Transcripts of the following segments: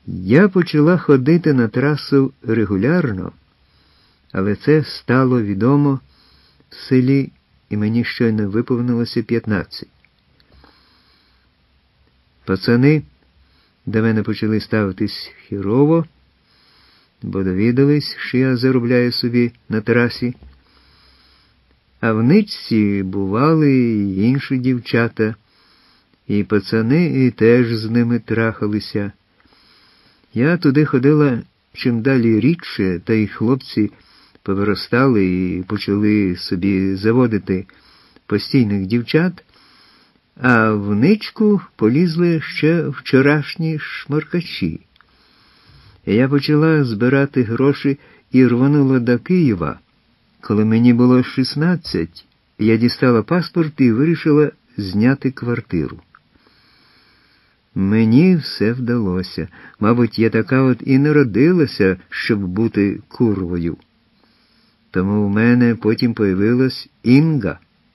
Я почала ходити на трасу регулярно, але це стало відомо в селі, і мені щойно виповнилося 15. Пацани до мене почали ставитись хірово, бо довідались, що я заробляю собі на трасі. А в Ничці бували і інші дівчата, і пацани і теж з ними трахалися. Я туди ходила чим далі рідше, та й хлопці повиростали і почали собі заводити постійних дівчат, а в Ничку полізли ще вчорашні шмаркачі. Я почала збирати гроші і рванула до Києва. Коли мені було 16, я дістала паспорт і вирішила зняти квартиру. Мені все вдалося. Мабуть, я така от і народилася, щоб бути курвою. Тому в мене потім появилась Інга.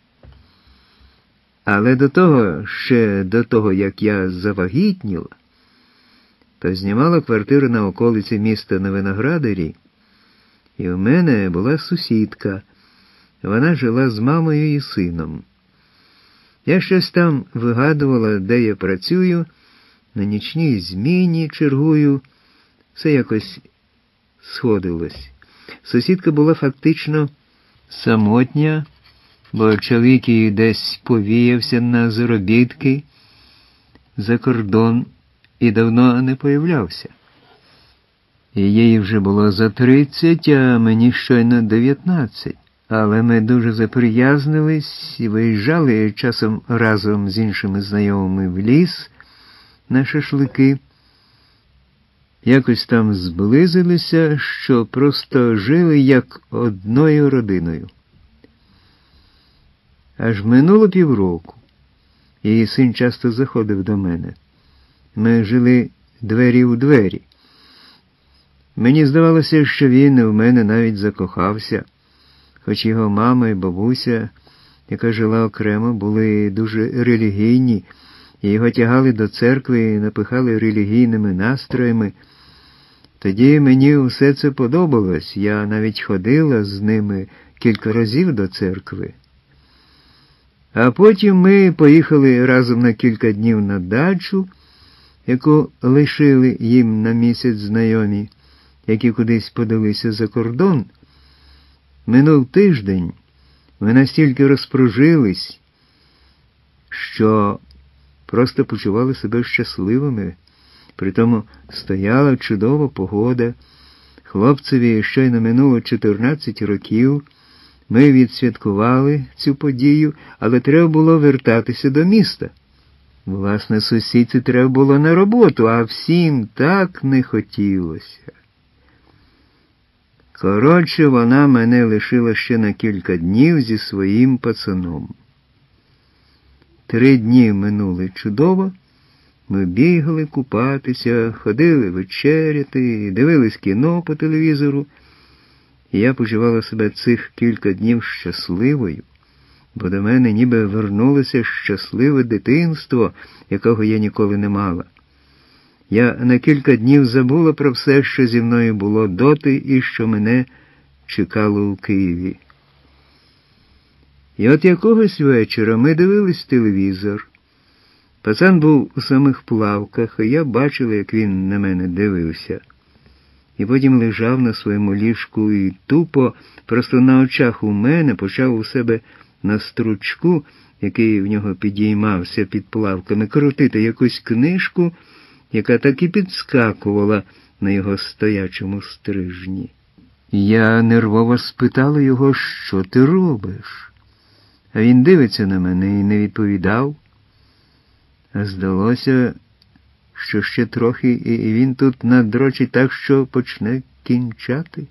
Але ще до того, як я завагітніла, то знімала квартиру на околиці міста на Виноградарі, і в мене була сусідка. Вона жила з мамою і сином. Я щось там вигадувала, де я працюю, на нічній зміні чергую, все якось сходилось. Сусідка була фактично самотня, бо чоловік її десь повіявся на заробітки за кордон і давно не появлявся. І їй вже було за 30, а мені щойно 19. Але ми дуже заприязнились і виїжджали часом разом з іншими знайомими в ліс на шашлики. Якось там зблизилися, що просто жили як одною родиною. Аж минуло півроку. Її син часто заходив до мене. Ми жили двері у двері. Мені здавалося, що він в мене навіть закохався, хоч його мама і бабуся, яка жила окремо, були дуже релігійні, і його тягали до церкви і напихали релігійними настроями. Тоді мені усе це подобалось, я навіть ходила з ними кілька разів до церкви. А потім ми поїхали разом на кілька днів на дачу, яку лишили їм на місяць знайомі, які кудись подалися за кордон. Минув тиждень, ми настільки розпружились, що просто почували себе щасливими. Притому стояла чудова погода. Хлопцеві щойно минуло 14 років. Ми відсвяткували цю подію, але треба було вертатися до міста. Власне, сусідці треба було на роботу, а всім так не хотілося. Коротше, вона мене лишила ще на кілька днів зі своїм пацаном. 3 дні минули чудово. Ми бігали купатися, ходили вечеряти, дивились кіно по телевізору. І я почувала себе цих кілька днів щасливою, бо до мене ніби вернулося щасливе дитинство, якого я ніколи не мала. Я на кілька днів забула про все, що зі мною було доти і що мене чекало у Києві. І от якогось вечора ми дивились телевізор. Пацан був у самих плавках, і я бачила, як він на мене дивився. І потім лежав на своєму ліжку і тупо, просто на очах у мене, почав у себе на стручку, який в нього підіймався під плавками, крутити якусь книжку, яка так і підскакувала на його стоячому стрижні. Я нервово спитала його, що ти робиш? А він дивиться на мене і не відповідав. А здалося, що ще трохи, і він тут надрочить так, що почне кінчати.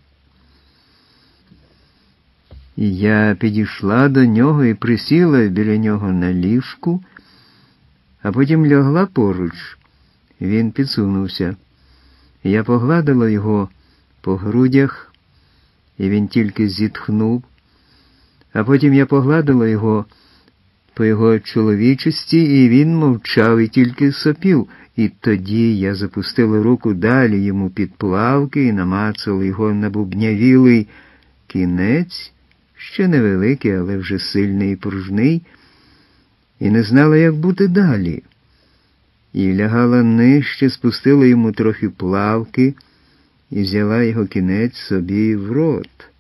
І я підійшла до нього і присіла біля нього на ліжку, а потім лягла поруч. Він підсунувся. Я погладила його по грудях, і він тільки зітхнув. А потім я погладила його по його чоловічості, і він мовчав і тільки сопів. І тоді я запустила руку далі йому під плавки і намацала його набубнявілий кінець, ще невеликий, але вже сильний і пружний, і не знала, як бути далі. І лягала нижче, спустила йому трохи плавки і взяла його кінець собі в рот.